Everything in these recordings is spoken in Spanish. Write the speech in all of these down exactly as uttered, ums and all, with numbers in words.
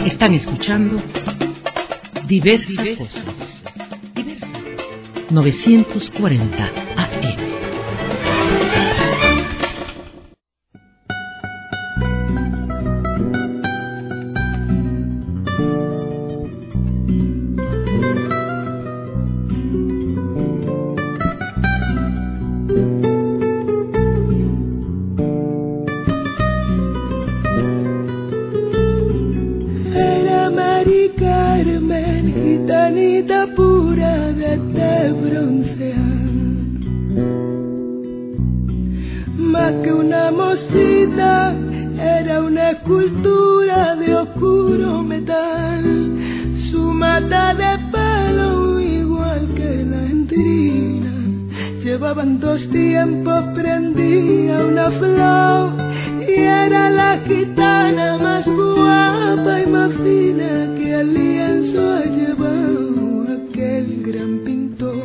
Están escuchando Diversas Voces. novecientos cuarenta A M. Llevaban dos tiempos, prendía una flor y era la gitana más guapa y más fina que al lienzo ha llevado aquel gran pintor.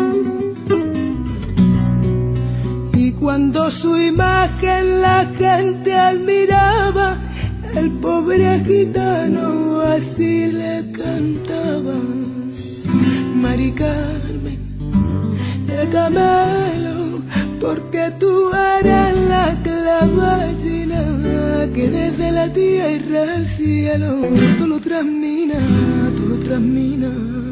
Y cuando su imagen la gente admiraba, el pobre gitano así le cantaba: Mari Carmen de Camelo, porque tú eres la clavallina que desde la tierra al cielo tú lo transminas, tú lo transminas.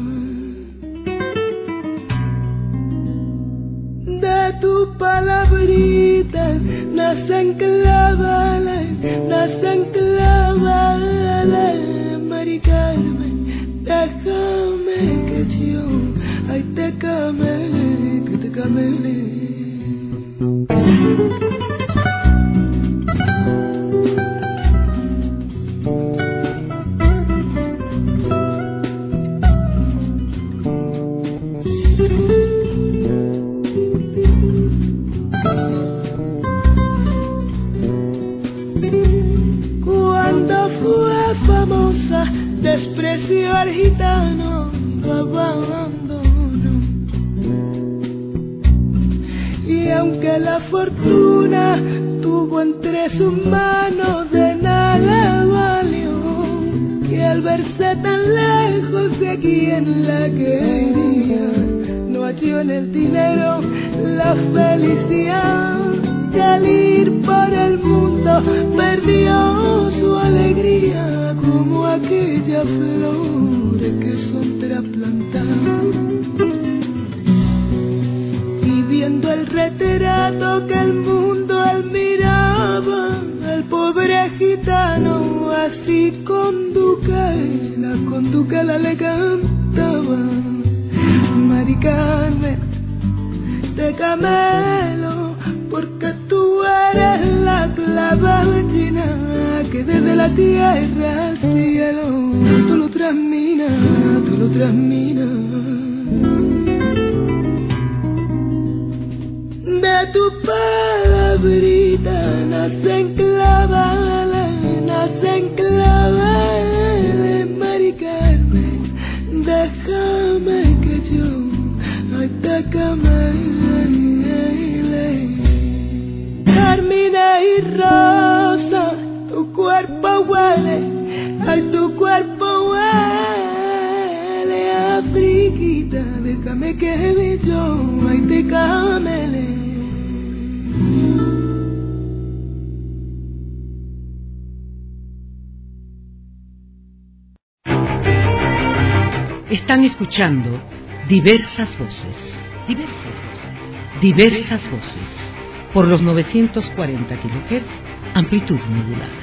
De tu palabrita nacen clavales, nacen clavales, Mari Carmen, déjame que yo ay te camele, que te camele. Cuando fue famosa, despreció al gitano, lo abandonó. Y aunque la fortuna tuvo entre sus manos, de nada valió, que al verse tan lejos de quien la quería, no halló en el dinero la felicidad, y al ir por el mundo perdió su alegría, como aquellas flores que son trasplantadas. Y viendo el retrato que el mundo admiraba, el pobre gitano así con Duquela, con Duquela le cantaba: Mari Carmen de Camelo, porque tú eres la clavallina que desde la tierra al cielo tú lo transminas, tú lo transminas. De tu palabrita nacen clavales, nacen clavales, Mari Carmen, déjame que yo ay te camele. Carmina y rosa, tu cuerpo huele, ay tu cuerpo huele a friquita, déjame que yo ay te camele. Están escuchando Diversas Voces. Diversas Voces. Diversas Voces. Por los novecientos cuarenta kilohertz, amplitud modulada.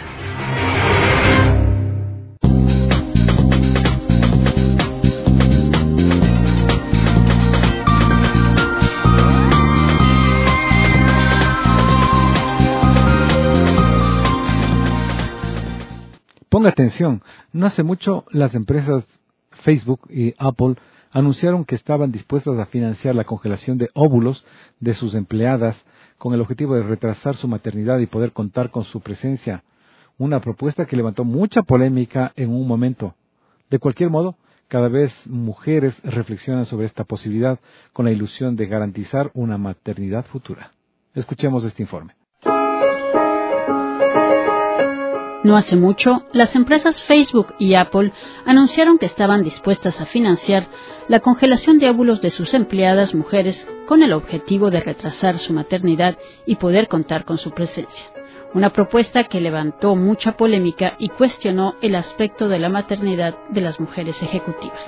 Ponga atención, no hace mucho las empresas Facebook y Apple anunciaron que estaban dispuestas a financiar la congelación de óvulos de sus empleadas con el objetivo de retrasar su maternidad y poder contar con su presencia. Una propuesta que levantó mucha polémica en un momento. De cualquier modo, cada vez mujeres reflexionan sobre esta posibilidad con la ilusión de garantizar una maternidad futura. Escuchemos este informe. No hace mucho, las empresas Facebook y Apple anunciaron que estaban dispuestas a financiar la congelación de óvulos de sus empleadas mujeres con el objetivo de retrasar su maternidad y poder contar con su presencia. Una propuesta que levantó mucha polémica y cuestionó el aspecto de la maternidad de las mujeres ejecutivas.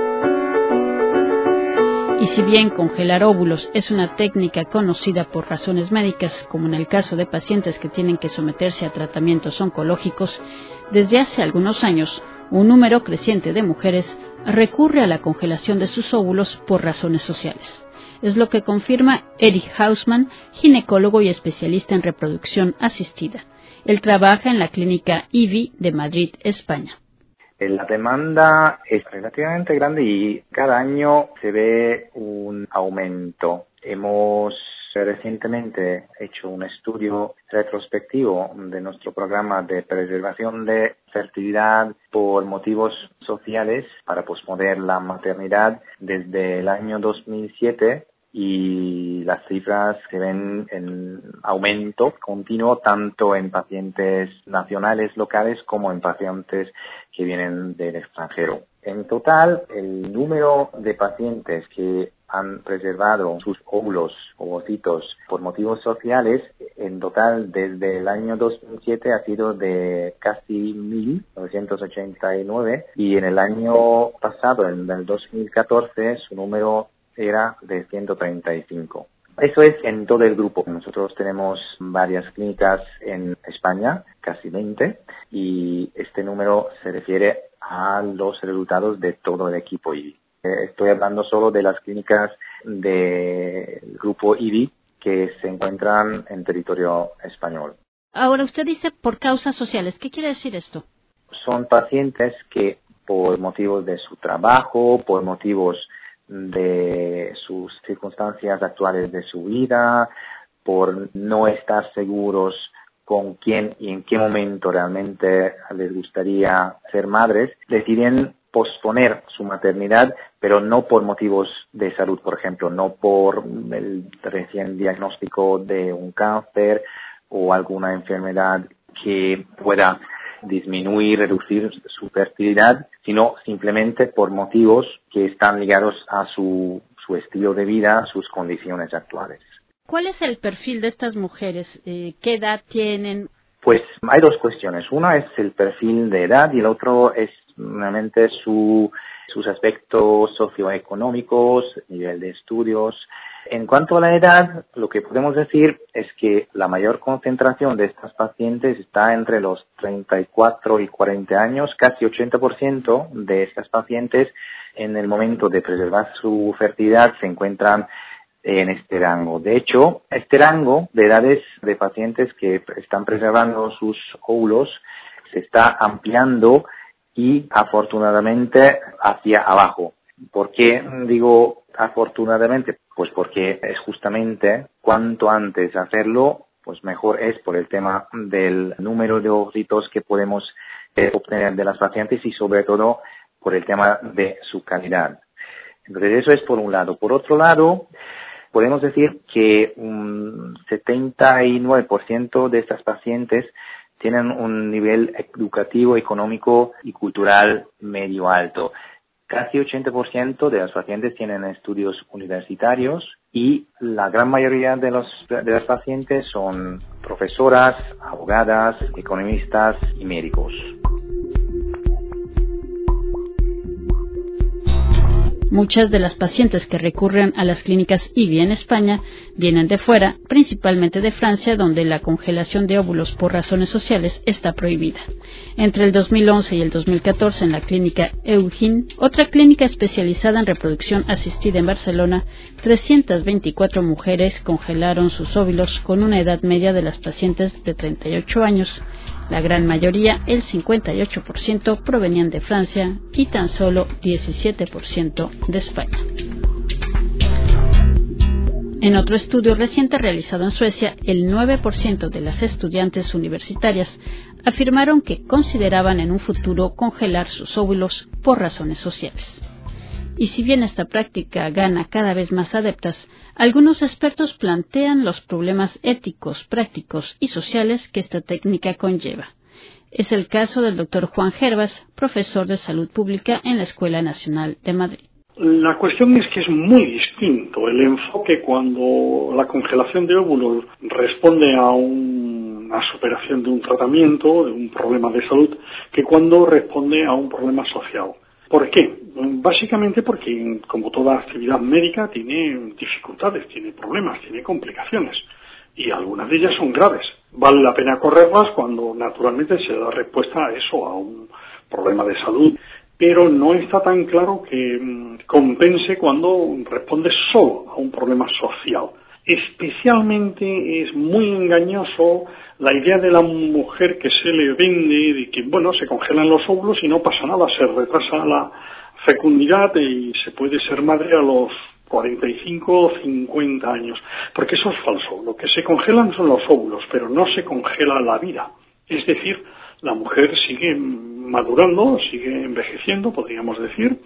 Y si bien congelar óvulos es una técnica conocida por razones médicas, como en el caso de pacientes que tienen que someterse a tratamientos oncológicos, desde hace algunos años, un número creciente de mujeres recurre a la congelación de sus óvulos por razones sociales. Es lo que confirma Eric Hausmann, ginecólogo y especialista en reproducción asistida. Él trabaja en la clínica I V I de Madrid, España. La demanda es relativamente grande y cada año se ve un aumento. Hemos recientemente hecho un estudio retrospectivo de nuestro programa de preservación de fertilidad por motivos sociales para posponer la maternidad desde el año dos mil siete. Y las cifras se ven en aumento continuo tanto en pacientes nacionales locales como en pacientes que vienen del extranjero. En total, el número de pacientes que han preservado sus óvulos, ovocitos, por motivos sociales, en total desde el año dos mil siete ha sido de casi mil novecientos ochenta y nueve y en el año pasado, en el dos mil catorce, su número era de ciento treinta y cinco. Eso es en todo el grupo. Nosotros tenemos varias clínicas en España, casi veinte, y este número se refiere a los resultados de todo el equipo I V I. Estoy hablando solo de las clínicas del grupo I V I que se encuentran en territorio español. Ahora, usted dice por causas sociales. ¿Qué quiere decir esto? Son pacientes que por motivos de su trabajo, por motivos de sus circunstancias actuales de su vida, por no estar seguros con quién y en qué momento realmente les gustaría ser madres, deciden posponer su maternidad, pero no por motivos de salud, por ejemplo, no por el recién diagnóstico de un cáncer o alguna enfermedad que pueda disminuir, reducir su fertilidad, sino simplemente por motivos que están ligados a su, su estilo de vida, a sus condiciones actuales. ¿Cuál es el perfil de estas mujeres? Eh, ¿Qué edad tienen? Pues hay dos cuestiones. Una es el perfil de edad y el otro es realmente su, sus aspectos socioeconómicos, nivel de estudios. En cuanto a la edad, lo que podemos decir es que la mayor concentración de estas pacientes está entre los treinta y cuatro y cuarenta años. Casi ochenta por ciento de estas pacientes en el momento de preservar su fertilidad se encuentran en este rango. De hecho, este rango de edades de pacientes que están preservando sus óvulos se está ampliando y afortunadamente hacia abajo. ¿Por qué digo afortunadamente? Pues porque es justamente cuanto antes hacerlo, pues mejor es por el tema del número de ovocitos que podemos eh, obtener de las pacientes y sobre todo por el tema de su calidad. Entonces eso es por un lado. Por otro lado, podemos decir que un setenta y nueve por ciento de estas pacientes tienen un nivel educativo, económico y cultural medio alto. Casi ochenta por ciento de los pacientes tienen estudios universitarios y la gran mayoría de, los, de las pacientes son profesoras, abogadas, economistas y médicos. Muchas de las pacientes que recurren a las clínicas I V I en España vienen de fuera, principalmente de Francia, donde la congelación de óvulos por razones sociales está prohibida. Entre el dos mil once y el dos mil catorce, en la clínica Eugin, otra clínica especializada en reproducción asistida en Barcelona, trescientas veinticuatro mujeres congelaron sus óvulos con una edad media de las pacientes de treinta y ocho años. La gran mayoría, el cincuenta y ocho por ciento, provenían de Francia y tan solo diecisiete por ciento de España. En otro estudio reciente realizado en Suecia, el nueve por ciento de las estudiantes universitarias afirmaron que consideraban en un futuro congelar sus óvulos por razones sociales. Y si bien esta práctica gana cada vez más adeptas, algunos expertos plantean los problemas éticos, prácticos y sociales que esta técnica conlleva. Es el caso del doctor Juan Gervas, profesor de Salud Pública en la Escuela Nacional de Madrid. La cuestión es que es muy distinto el enfoque cuando la congelación de óvulos responde a un, una superación de un tratamiento, de un problema de salud, que cuando responde a un problema social. ¿Por qué? Básicamente porque, como toda actividad médica, tiene dificultades, tiene problemas, tiene complicaciones, y algunas de ellas son graves. Vale la pena correrlas cuando naturalmente se da respuesta a eso, a un problema de salud, pero no está tan claro que mmm, compense cuando responde solo a un problema social. Especialmente es muy engañoso la idea de la mujer que se le vende de que, bueno, se congelan los óvulos y no pasa nada, se retrasa la fecundidad y se puede ser madre a los cuarenta y cinco o cincuenta años, porque eso es falso. Lo que se congelan son los óvulos, pero no se congela la vida. Es decir, la mujer sigue madurando, sigue envejeciendo, podríamos decir,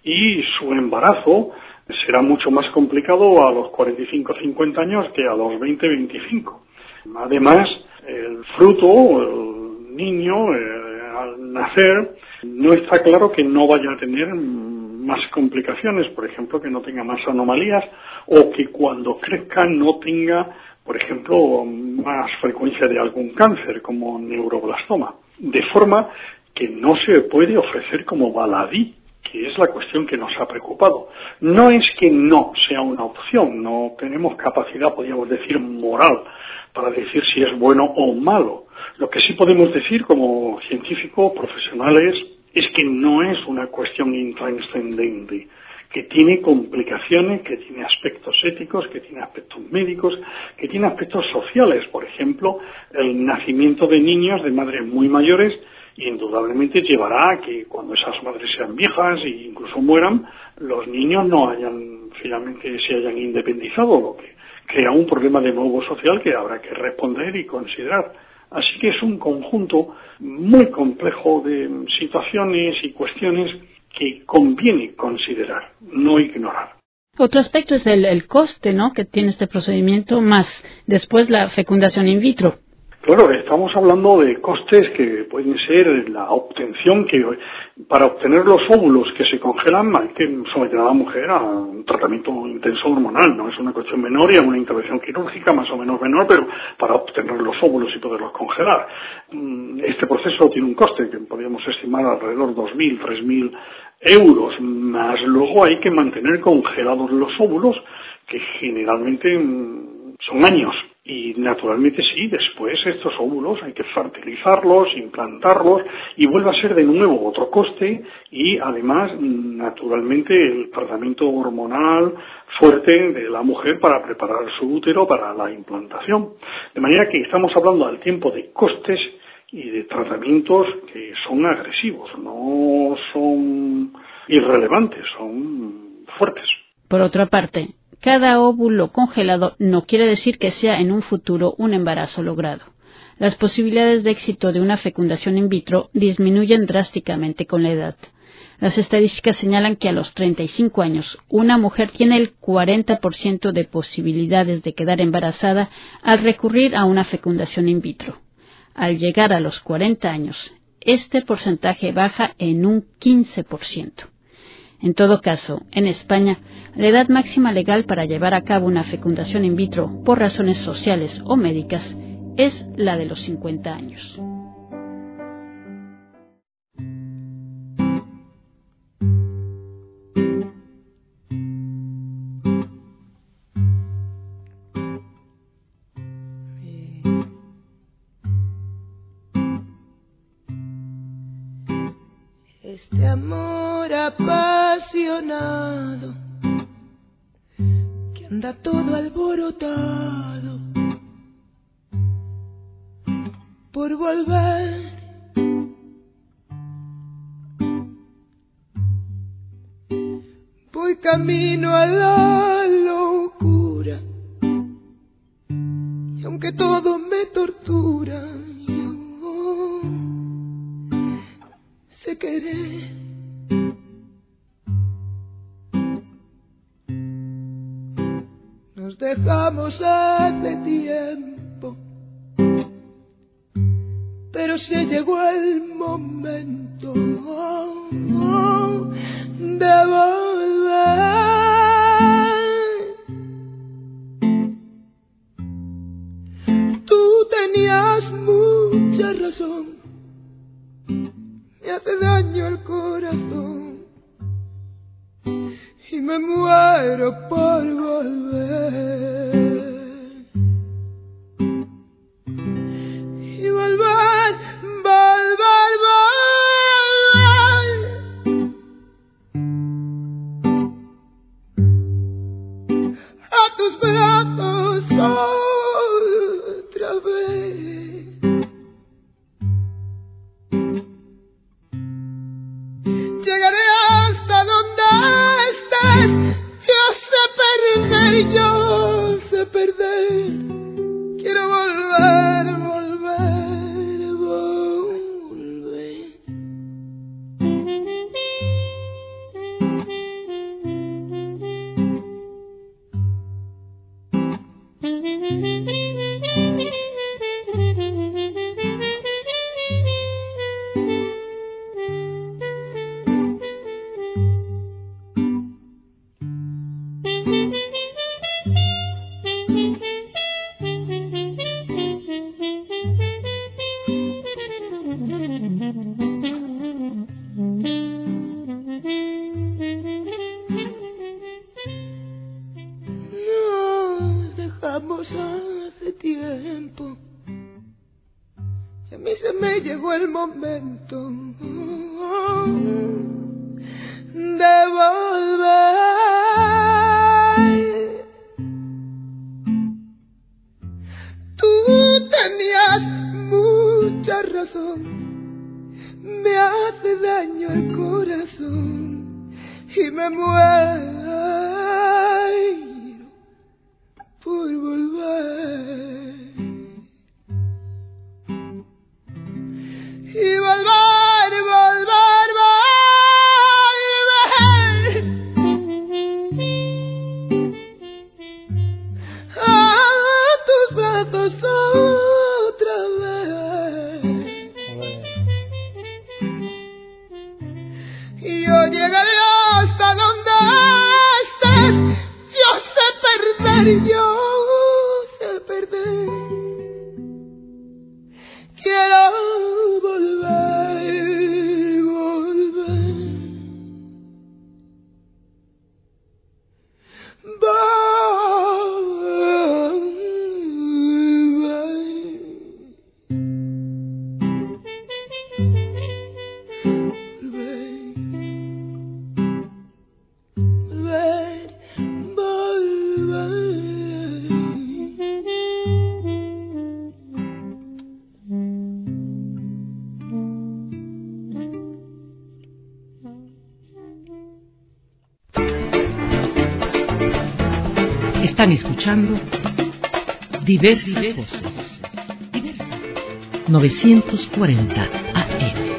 y su embarazo será mucho más complicado a los cuarenta y cinco o cincuenta años que a los veinte o veinticinco. Además, el fruto, el niño, eh, al nacer, no está claro que no vaya a tener más complicaciones, por ejemplo, que no tenga más anomalías, o que cuando crezca no tenga, por ejemplo, más frecuencia de algún cáncer, como neuroblastoma. De forma que no se puede ofrecer como baladí, que es la cuestión que nos ha preocupado. No es que no sea una opción, no tenemos capacidad, podríamos decir, moral, para decir si es bueno o malo. Lo que sí podemos decir como científicos profesionales es que no es una cuestión intranscendente, que tiene complicaciones, que tiene aspectos éticos, que tiene aspectos médicos, que tiene aspectos sociales. Por ejemplo, el nacimiento de niños de madres muy mayores indudablemente llevará a que cuando esas madres sean viejas e incluso mueran, los niños no hayan, finalmente se hayan independizado, lo que crea un problema de nuevo social que habrá que responder y considerar. Así que es un conjunto muy complejo de situaciones y cuestiones que conviene considerar, no ignorar. Otro aspecto es el, el coste, ¿no?, que tiene este procedimiento, más después la fecundación in vitro. Claro, estamos hablando de costes que pueden ser la obtención, que para obtener los óvulos que se congelan hay que someter a la mujer a un tratamiento intenso hormonal, no es una cuestión menor y a una intervención quirúrgica más o menos menor, pero para obtener los óvulos y poderlos congelar. Este proceso tiene un coste que podríamos estimar alrededor de dos mil, tres mil euros, más luego hay que mantener congelados los óvulos, que generalmente son años. Y naturalmente sí, después estos óvulos hay que fertilizarlos, implantarlos y vuelve a ser de nuevo otro coste y además naturalmente el tratamiento hormonal fuerte de la mujer para preparar su útero para la implantación. De manera que estamos hablando al tiempo de costes y de tratamientos que son agresivos, no son irrelevantes, son fuertes. Por otra parte, cada óvulo congelado no quiere decir que sea en un futuro un embarazo logrado. Las posibilidades de éxito de una fecundación in vitro disminuyen drásticamente con la edad. Las estadísticas señalan que a los treinta y cinco años, una mujer tiene el cuarenta por ciento de posibilidades de quedar embarazada al recurrir a una fecundación in vitro. Al llegar a los cuarenta años, este porcentaje baja en un quince por ciento. En todo caso, en España, la edad máxima legal para llevar a cabo una fecundación in vitro por razones sociales o médicas es la de los cincuenta años. Este amor apasionado que anda todo alborotado por volver, voy camino a la locura y aunque todo me tortura, sé querer. Nos dejamos hace tiempo, pero pero se llegó el momento de volver. Tú tenías mucha razón, me hace daño el corazón y me muero por volver. Y volver, volver, volver a tus brazos otra vez. Llegaré hasta donde estés. Yo sé perder, yo sé perder. Quiero volver, volver, volver. Nos dejamos hace tiempo y a mí se me llegó el momento de volver. Tú tenías mucha razón, me hace daño el corazón y me muero por volver. Y volver, volver, volver a tus brazos otra vez. Y yo llegaré hasta donde estés. Yo sé perder, yo sé perder. Quiero volver, volver, Están escuchando Diversas Voces. novecientos cuarenta A M.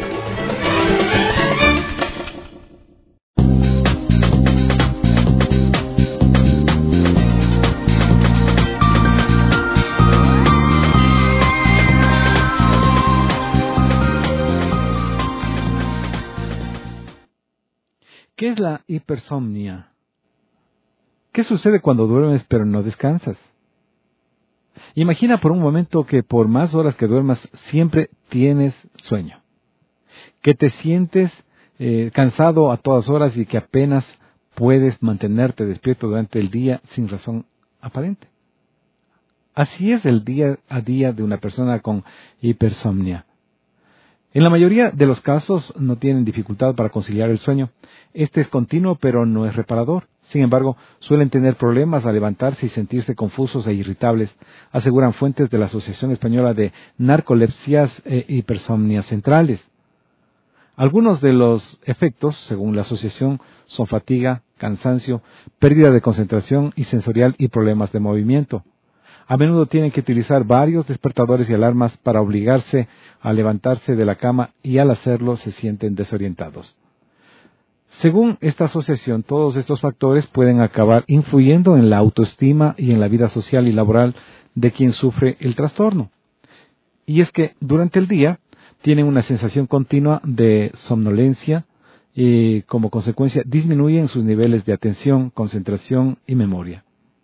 ¿Qué es la hipersomnia? ¿Qué sucede cuando duermes pero no descansas? Imagina por un momento que por más horas que duermas siempre tienes sueño, que te sientes eh, cansado a todas horas y que apenas puedes mantenerte despierto durante el día sin razón aparente. Así es el día a día de una persona con hipersomnia. En la mayoría de los casos no tienen dificultad para conciliar el sueño. Este es continuo pero no es reparador. Sin embargo, suelen tener problemas al levantarse y sentirse confusos e irritables, aseguran fuentes de la Asociación Española de Narcolepsias e Hipersomnias Centrales. Algunos de los efectos, según la asociación, son fatiga, cansancio, pérdida de concentración y sensorial y problemas de movimiento. A menudo tienen que utilizar varios despertadores y alarmas para obligarse a levantarse de la cama y al hacerlo se sienten desorientados. Según esta asociación, todos estos factores pueden acabar influyendo en la autoestima y en la vida social y laboral de quien sufre el trastorno. Y es que durante el día Tienen una sensación continua de somnolencia y como consecuencia disminuyen sus niveles de atención, concentración y memoria.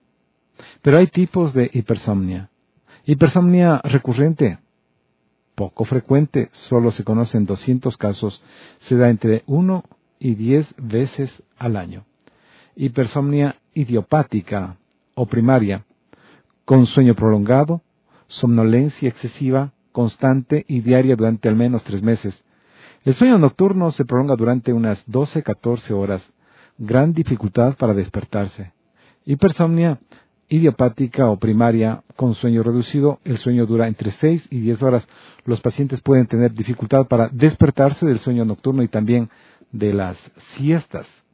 Pero hay tipos de hipersomnia. Hipersomnia recurrente, poco frecuente, solo se conocen doscientos casos, se da entre uno y diez veces al año. Hipersomnia idiopática o primaria, con sueño prolongado, somnolencia excesiva, constante y diaria durante al menos tres meses. El sueño nocturno se prolonga durante unas doce a catorce horas, gran dificultad para despertarse. Hipersomnia idiopática o primaria, con sueño reducido, el sueño dura entre seis y diez horas. Los pacientes pueden tener dificultad para despertarse del sueño nocturno y también de las siestas.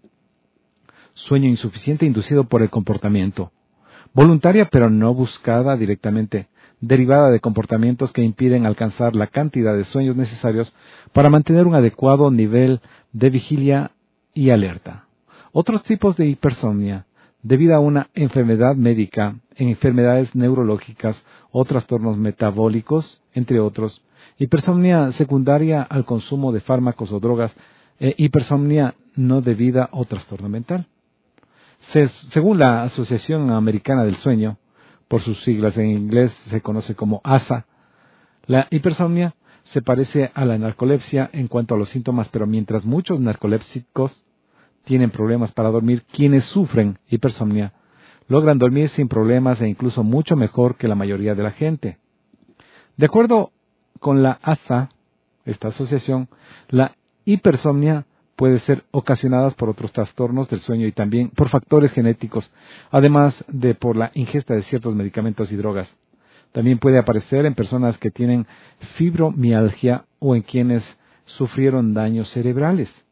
Sueño insuficiente inducido por el comportamiento. Voluntaria pero no buscada directamente, derivada de comportamientos que impiden alcanzar la cantidad de sueños necesarios para mantener un adecuado nivel de vigilia y alerta. Otros tipos de hipersomnia, debido a una enfermedad médica, en enfermedades neurológicas o trastornos metabólicos, entre otros. Hipersomnia secundaria al consumo de fármacos o drogas, e hipersomnia no debida o trastorno mental. Se, según la Asociación Americana del Sueño, por sus siglas en inglés se conoce como A S A, la hipersomnia se parece a la narcolepsia en cuanto a los síntomas, pero mientras muchos narcolépsicos tienen problemas para dormir, quienes sufren hipersomnia logran dormir sin problemas e incluso mucho mejor que la mayoría de la gente. De acuerdo con la A S A, esta asociación, la hipersomnia puede ser ocasionada por otros trastornos del sueño y también por factores genéticos, además de por la ingesta de ciertos medicamentos y drogas. También puede aparecer en personas que tienen fibromialgia o en quienes sufrieron daños cerebrales.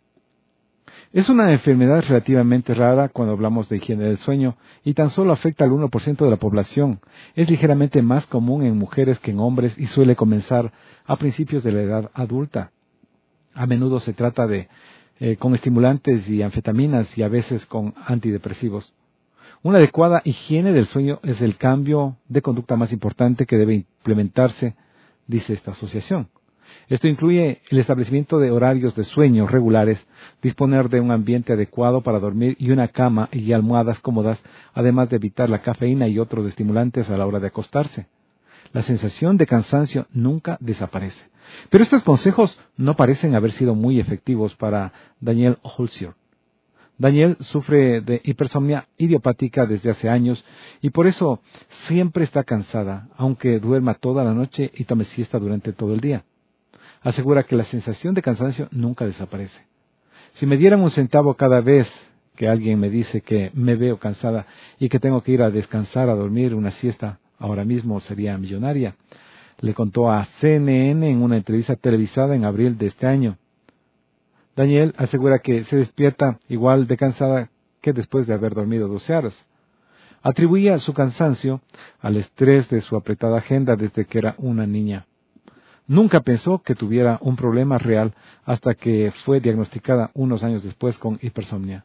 Es una enfermedad relativamente rara cuando hablamos de higiene del sueño y tan solo afecta al uno por ciento de la población. Es ligeramente más común en mujeres que en hombres y suele comenzar a principios de la edad adulta. A menudo se trata de eh, con estimulantes y anfetaminas y a veces con antidepresivos. Una adecuada higiene del sueño es el cambio de conducta más importante que debe implementarse, dice esta asociación. Esto incluye el establecimiento de horarios de sueño regulares, disponer de un ambiente adecuado para dormir y una cama y almohadas cómodas, además de evitar la cafeína y otros estimulantes a la hora de acostarse. La sensación de cansancio nunca desaparece. Pero estos consejos no parecen haber sido muy efectivos para Danielle Holzer. Danielle sufre de hipersomnia idiopática desde hace años y por eso siempre está cansada, aunque duerma toda la noche y tome siesta durante todo el día. Asegura que la sensación de cansancio nunca desaparece. Si me dieran un centavo cada vez que alguien me dice que me veo cansada y que tengo que ir a descansar, a dormir una siesta, ahora mismo sería millonaria, le contó a C N N en una entrevista televisada en abril de este año. Danielle asegura que se despierta igual de cansada que después de haber dormido doce horas. Atribuía su cansancio al estrés de su apretada agenda desde que era una niña. Nunca pensó que tuviera un problema real hasta que fue diagnosticada unos años después con hipersomnia.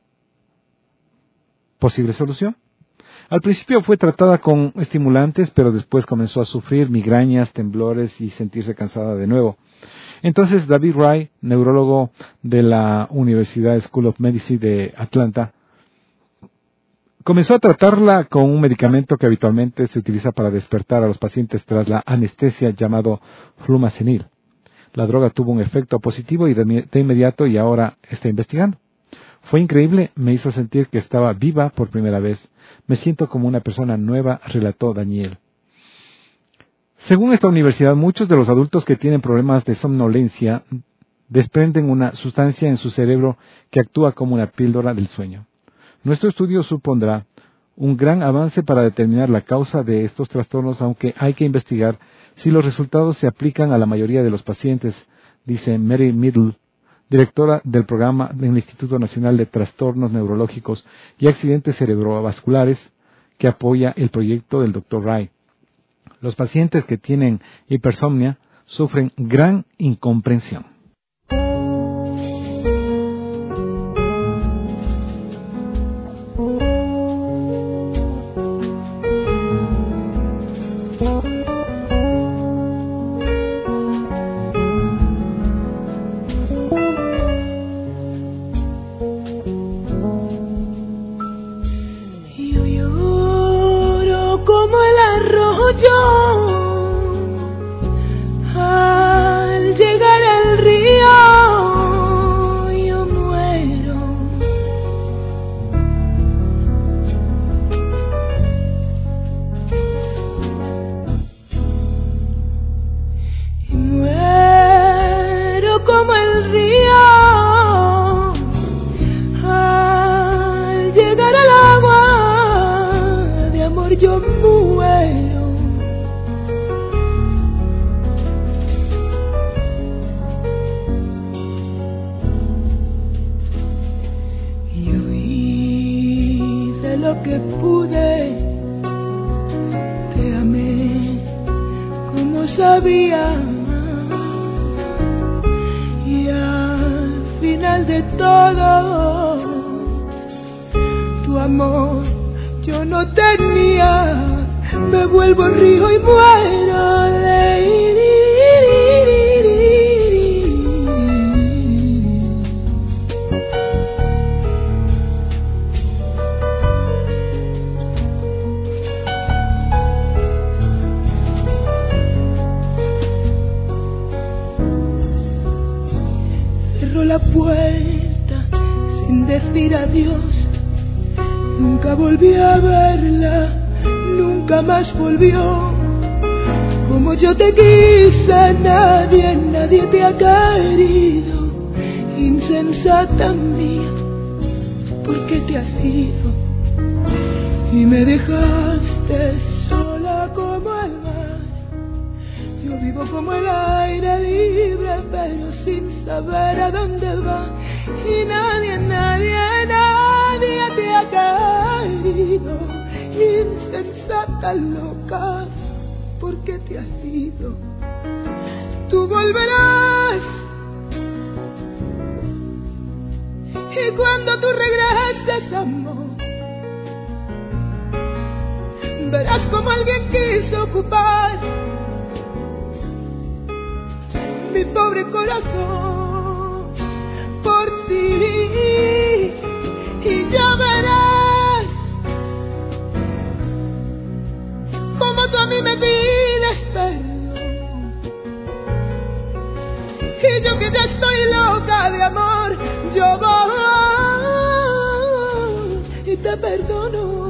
¿Posible solución? Al principio fue tratada con estimulantes, pero después comenzó a sufrir migrañas, temblores y sentirse cansada de nuevo. Entonces David Wright, neurólogo de la Universidad School of Medicine de Atlanta, comenzó a tratarla con un medicamento que habitualmente se utiliza para despertar a los pacientes tras la anestesia llamado flumazenil. La droga tuvo un efecto positivo y de, de inmediato y ahora está investigando. Fue increíble, me hizo sentir que estaba viva por primera vez. Me siento como una persona nueva, relató Danielle. Según esta universidad, muchos de los adultos que tienen problemas de somnolencia desprenden una sustancia en su cerebro que actúa como una píldora del sueño. Nuestro estudio supondrá un gran avance para determinar la causa de estos trastornos, aunque hay que investigar si los resultados se aplican a la mayoría de los pacientes, dice Mary Middle, directora del programa del Instituto Nacional de Trastornos Neurológicos y Accidentes Cerebrovasculares, que apoya el proyecto del doctor Wright. Los pacientes que tienen hipersomnia sufren gran incomprensión. que pude, te amé como sabía. Y al final de todo, tu amor yo no tenía. Me vuelvo río y muero. Cerró la puerta sin decir adiós. Nunca volví a verla. Nunca más volvió. Como yo te quise, nadie, nadie te ha querido. Insensata mía, ¿por qué te has ido? Y me dejaste sola como el mar. Yo vivo como el aire libre, pero sin saber a dónde va. Y nadie, nadie, nadie te ha querido. Insensata loca, ¿por qué te has ido? Tú volverás, y cuando tú regreses, amor, verás como alguien quiso ocupar mi pobre corazón por ti, y ya verás como tú a mí me pides perdón. Y yo que ya estoy loca de amor, yo voy y te perdono.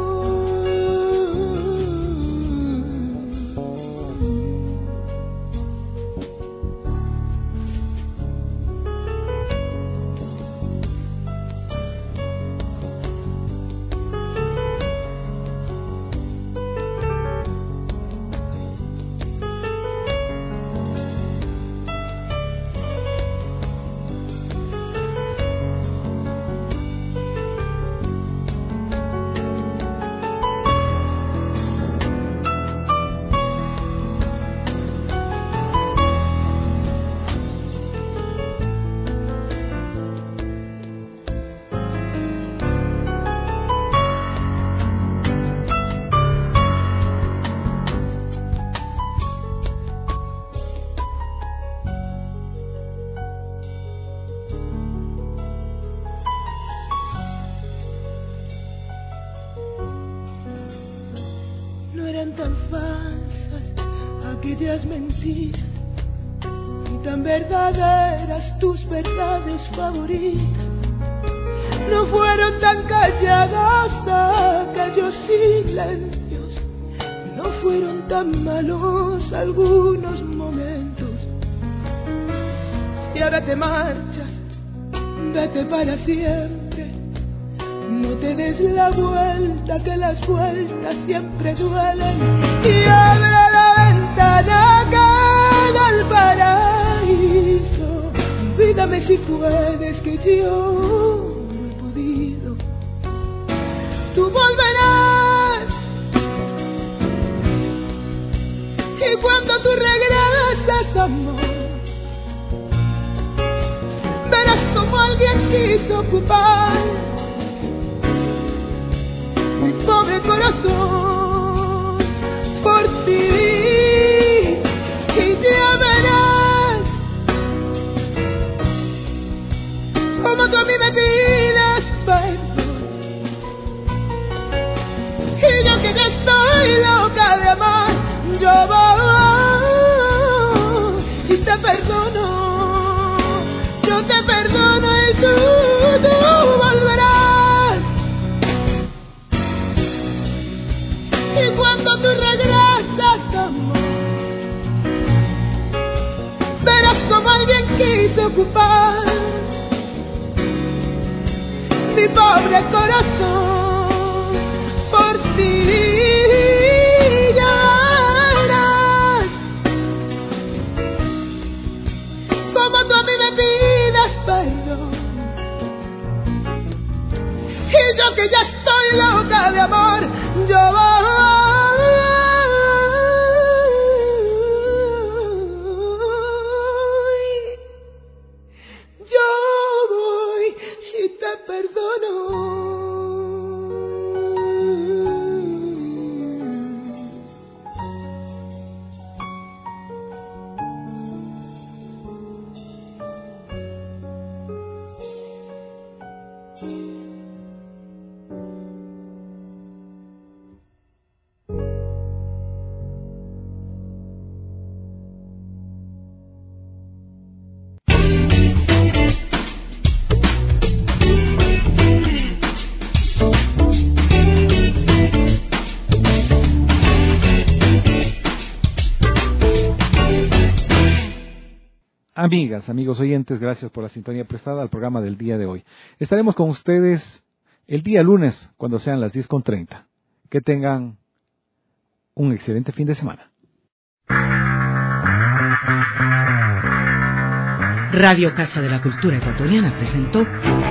Tan falsas aquellas mentiras y tan verdaderas tus verdades favoritas. No fueron tan callados aquellos silencios, no fueron tan malos algunos momentos. Si ahora te marchas, vete para siempre. No te des la vuelta, que las vueltas siempre duelen. Y abre la ventana que da al paraíso. Olvídame si puedes, que yo no he podido. Tú volverás, y cuando tú regresas, amor, verás como alguien quiso ocupar mi pobre corazón por ti, y ya verás como tú a mí me pides perdón. Y yo que ya estoy loca de amar, yo voy y te perdono, yo te perdono y tú, tú volverás. Y cuando tú regresas, amor, verás como alguien quiso ocupar mi pobre corazón por ti. Ya verás como tú a mí me pides perdón. Y yo que ya estoy loca de amor, yo voy, yo voy y te perdono. Amigas, amigos oyentes, gracias por la sintonía prestada al programa del día de hoy. Estaremos con ustedes el día lunes, cuando sean las diez con treinta. Que tengan un excelente fin de semana. Radio Casa de la Cultura Ecuatoriana presentó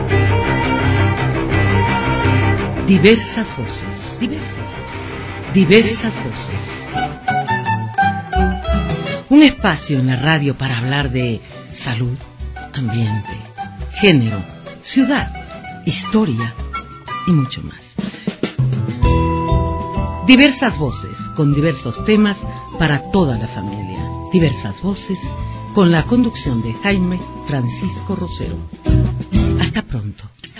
Diversas Voces. Diversas Voces. Diversas Voces. Un espacio en la radio para hablar de salud, ambiente, género, ciudad, historia y mucho más. Diversas voces con diversos temas para toda la familia. Diversas voces con la conducción de Jaime Francisco Rosero. Hasta pronto.